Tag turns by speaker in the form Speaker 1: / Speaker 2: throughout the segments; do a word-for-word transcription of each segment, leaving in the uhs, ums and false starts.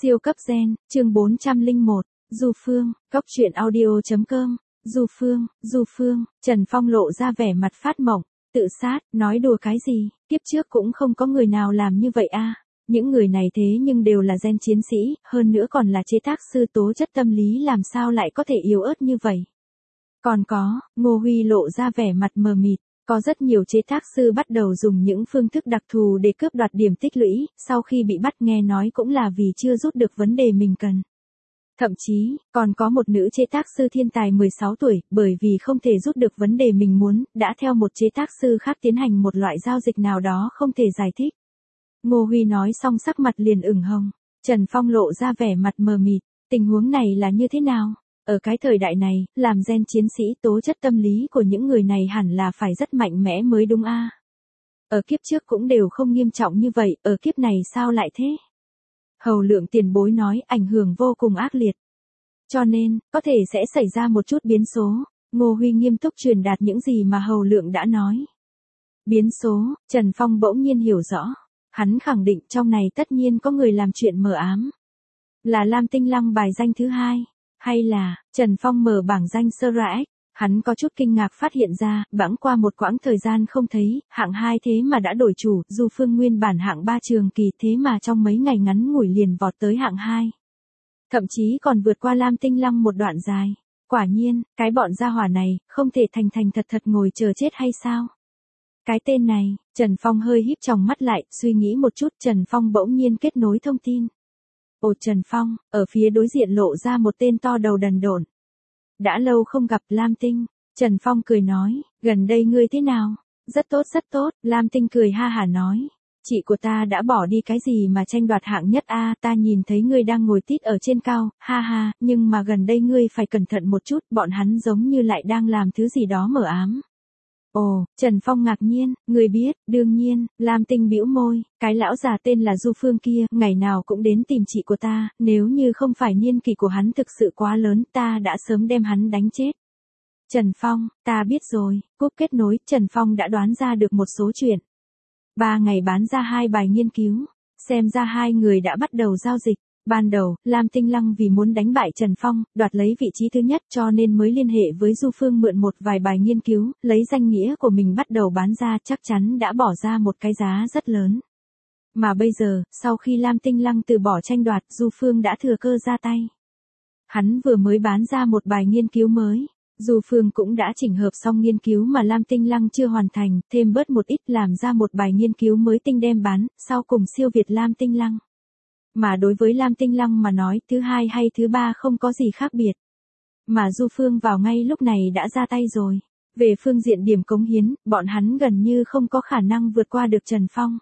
Speaker 1: Siêu cấp gen, chương bốn trăm lẻ một, Du Phương, Cốc truyện audio chấm com, Du Phương, Du Phương, Trần Phong lộ ra vẻ mặt phát mộng, tự sát, nói đùa cái gì, kiếp trước cũng không có người nào làm như vậy a. Những người này thế nhưng đều là gen chiến sĩ, hơn nữa còn là chế tác sư, tố chất tâm lý làm sao lại có thể yếu ớt như vậy. Còn có, Ngô Huy lộ ra vẻ mặt mờ mịt. Có rất nhiều chế tác sư bắt đầu dùng những phương thức đặc thù để cướp đoạt điểm tích lũy, sau khi bị bắt nghe nói cũng là vì chưa rút được vấn đề mình cần. Thậm chí, còn có một nữ chế tác sư thiên tài mười sáu tuổi, bởi vì không thể rút được vấn đề mình muốn, đã theo một chế tác sư khác tiến hành một loại giao dịch nào đó không thể giải thích. Ngô Huy nói xong sắc mặt liền ửng hồng, Trần Phong lộ ra vẻ mặt mờ mịt, tình huống này là như thế nào? Ở cái thời đại này, làm gen chiến sĩ, tố chất tâm lý của những người này hẳn là phải rất mạnh mẽ mới đúng a. Ở kiếp trước cũng đều không nghiêm trọng như vậy, ở kiếp này sao lại thế? Hầu Lượng tiền bối nói ảnh hưởng vô cùng ác liệt. Cho nên, có thể sẽ xảy ra một chút biến số. Ngô Huy nghiêm túc truyền đạt những gì mà Hầu Lượng đã nói. Biến số, Trần Phong bỗng nhiên hiểu rõ. Hắn khẳng định trong này tất nhiên có người làm chuyện mờ ám. Là Lam Tinh Lăng bài danh thứ hai. Hay là, Trần Phong mở bảng danh sơ ra ếch, hắn có chút kinh ngạc phát hiện ra, bẵng qua một quãng thời gian không thấy, hạng hai thế mà đã đổi chủ, Du Phương nguyên bản hạng ba trường kỳ thế mà trong mấy ngày ngắn ngủi liền vọt tới hạng hai. Thậm chí còn vượt qua Lam Tinh Lăng một đoạn dài. Quả nhiên, cái bọn gia hỏa này, không thể thành thành thật thật ngồi chờ chết hay sao? Cái tên này, Trần Phong hơi híp tròng mắt lại, suy nghĩ một chút, Trần Phong bỗng nhiên kết nối thông tin. Ồ Trần Phong, ở phía đối diện lộ ra một tên to đầu đần độn. Đã lâu không gặp Lam Tinh, Trần Phong cười nói, gần đây ngươi thế nào? Rất tốt rất tốt, Lam Tinh cười ha hả nói. Chị của ta đã bỏ đi cái gì mà tranh đoạt hạng nhất a, ta nhìn thấy ngươi đang ngồi tít ở trên cao, ha ha, nhưng mà gần đây ngươi phải cẩn thận một chút, bọn hắn giống như lại đang làm thứ gì đó mờ ám. Ồ, Trần Phong ngạc nhiên, người biết, đương nhiên, Lam Tinh bĩu môi, cái lão già tên là Du Phương kia, ngày nào cũng đến tìm chị của ta, nếu như không phải niên kỷ của hắn thực sự quá lớn, ta đã sớm đem hắn đánh chết. Trần Phong, ta biết rồi, cúp kết nối, Trần Phong đã đoán ra được một số chuyện. Ba ngày bán ra hai bài nghiên cứu, xem ra hai người đã bắt đầu giao dịch. Ban đầu, Lam Tinh Lăng vì muốn đánh bại Trần Phong, đoạt lấy vị trí thứ nhất cho nên mới liên hệ với Du Phương mượn một vài bài nghiên cứu, lấy danh nghĩa của mình bắt đầu bán ra, chắc chắn đã bỏ ra một cái giá rất lớn. Mà bây giờ, sau khi Lam Tinh Lăng từ bỏ tranh đoạt, Du Phương đã thừa cơ ra tay. Hắn vừa mới bán ra một bài nghiên cứu mới. Du Phương cũng đã chỉnh hợp xong nghiên cứu mà Lam Tinh Lăng chưa hoàn thành, thêm bớt một ít làm ra một bài nghiên cứu mới tinh đem bán, sau cùng siêu việt Lam Tinh Lăng. Mà đối với Lam Tinh Lăng mà nói, thứ hai hay thứ ba không có gì khác biệt. Mà Du Phương vào ngay lúc này đã ra tay rồi. Về phương diện điểm cống hiến, bọn hắn gần như không có khả năng vượt qua được Trần Phong.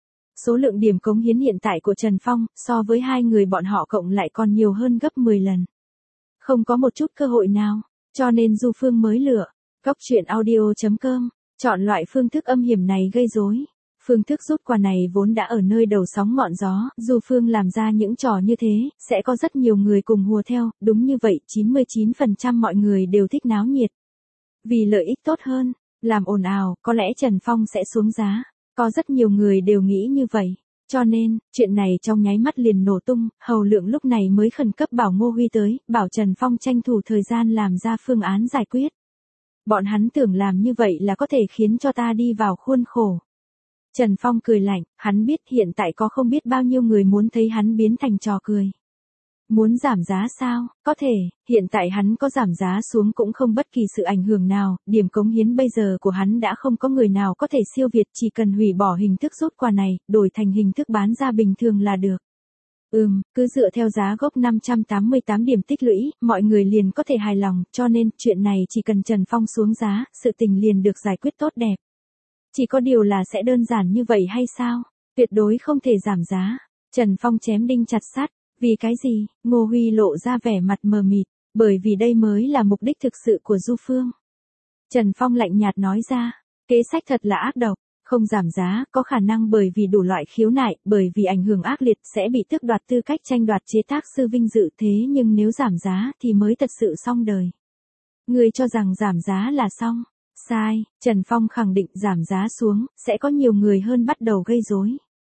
Speaker 1: Số lượng điểm cống hiến hiện tại của Trần Phong, so với hai người bọn họ cộng lại còn nhiều hơn gấp mười lần. Không có một chút cơ hội nào, cho nên Du Phương mới lựa. Cốc truyện audio chấm com, chọn loại phương thức âm hiểm này gây rối. Phương thức rút quà này vốn đã ở nơi đầu sóng ngọn gió, Du Phương làm ra những trò như thế, sẽ có rất nhiều người cùng hùa theo, đúng như vậy, chín mươi chín phần trăm mọi người đều thích náo nhiệt. Vì lợi ích tốt hơn, làm ồn ào, có lẽ Trần Phong sẽ xuống giá. Có rất nhiều người đều nghĩ như vậy. Cho nên, chuyện này trong nháy mắt liền nổ tung, Hầu Lượng lúc này mới khẩn cấp bảo Ngô Huy tới, bảo Trần Phong tranh thủ thời gian làm ra phương án giải quyết. Bọn hắn tưởng làm như vậy là có thể khiến cho ta đi vào khuôn khổ. Trần Phong cười lạnh, hắn biết hiện tại có không biết bao nhiêu người muốn thấy hắn biến thành trò cười. Muốn giảm giá sao? Có thể, hiện tại hắn có giảm giá xuống cũng không bất kỳ sự ảnh hưởng nào, điểm cống hiến bây giờ của hắn đã không có người nào có thể siêu việt, chỉ cần hủy bỏ hình thức rút quà này, đổi thành hình thức bán ra bình thường là được. Ừm, cứ dựa theo giá gốc năm trăm tám mươi tám điểm tích lũy, mọi người liền có thể hài lòng, cho nên chuyện này chỉ cần Trần Phong xuống giá, sự tình liền được giải quyết tốt đẹp. Chỉ có điều là sẽ đơn giản như vậy hay sao? Tuyệt đối không thể giảm giá. Trần Phong chém đinh chặt sắt. Vì cái gì? Ngô Huy lộ ra vẻ mặt mờ mịt. Bởi vì đây mới là mục đích thực sự của Du Phương. Trần Phong lạnh nhạt nói ra. Kế sách thật là ác độc. Không giảm giá, có khả năng bởi vì đủ loại khiếu nại, bởi vì ảnh hưởng ác liệt sẽ bị tước đoạt tư cách tranh đoạt chế tác sư vinh dự, thế nhưng nếu giảm giá thì mới thật sự xong đời. Người cho rằng giảm giá là xong. Sai, Trần Phong khẳng định giảm giá xuống, sẽ có nhiều người hơn bắt đầu gây rối.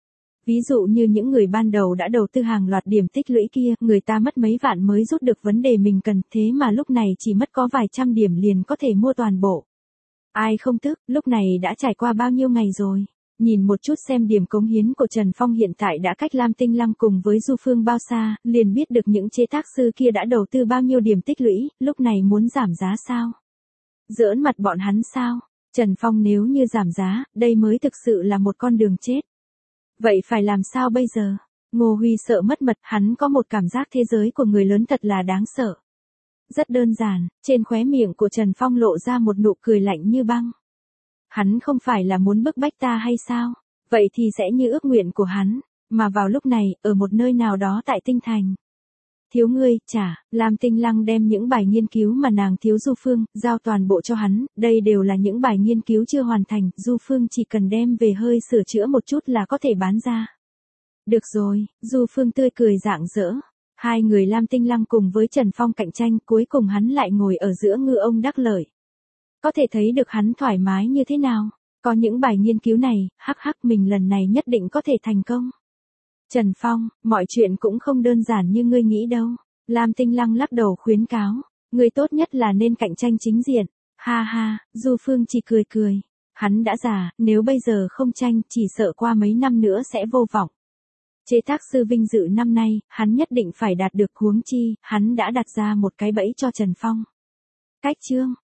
Speaker 1: Ví dụ như những người ban đầu đã đầu tư hàng loạt điểm tích lũy kia, người ta mất mấy vạn mới rút được vấn đề mình cần, thế mà lúc này chỉ mất có vài trăm điểm liền có thể mua toàn bộ. Ai không tức, lúc này đã trải qua bao nhiêu ngày rồi. Nhìn một chút xem điểm cống hiến của Trần Phong hiện tại đã cách Lam Tinh Lăng cùng với Du Phương bao xa, liền biết được những chế tác sư kia đã đầu tư bao nhiêu điểm tích lũy, lúc này muốn giảm giá sao? Giỡn mặt bọn hắn sao? Trần Phong nếu như giảm giá, đây mới thực sự là một con đường chết. Vậy phải làm sao bây giờ? Ngô Huy sợ mất mật, hắn có một cảm giác thế giới của người lớn thật là đáng sợ. Rất đơn giản, trên khóe miệng của Trần Phong lộ ra một nụ cười lạnh như băng. Hắn không phải là muốn bức bách ta hay sao? Vậy thì sẽ như ước nguyện của hắn, mà vào lúc này, ở một nơi nào đó tại Tinh Thành. Thiếu ngươi, chả, Lam Tinh Lăng đem những bài nghiên cứu mà nàng thiếu Du Phương, giao toàn bộ cho hắn, đây đều là những bài nghiên cứu chưa hoàn thành, Du Phương chỉ cần đem về hơi sửa chữa một chút là có thể bán ra. Được rồi, Du Phương tươi cười rạng rỡ. Hai người Lam Tinh Lăng cùng với Trần Phong cạnh tranh, cuối cùng hắn lại ngồi ở giữa ngư ông đắc lợi. Có thể thấy được hắn thoải mái như thế nào. Có những bài nghiên cứu này, hắc hắc mình lần này nhất định có thể thành công. Trần Phong, mọi chuyện cũng không đơn giản như ngươi nghĩ đâu. Lam Tinh Lăng lắc đầu khuyến cáo. Ngươi tốt nhất là nên cạnh tranh chính diện. Ha ha, Du Phương chỉ cười cười. Hắn đã già, nếu bây giờ không tranh, chỉ sợ qua mấy năm nữa sẽ vô vọng. Chế tác sư vinh dự năm nay, hắn nhất định phải đạt được, huống chi, hắn đã đặt ra một cái bẫy cho Trần Phong. Cách chương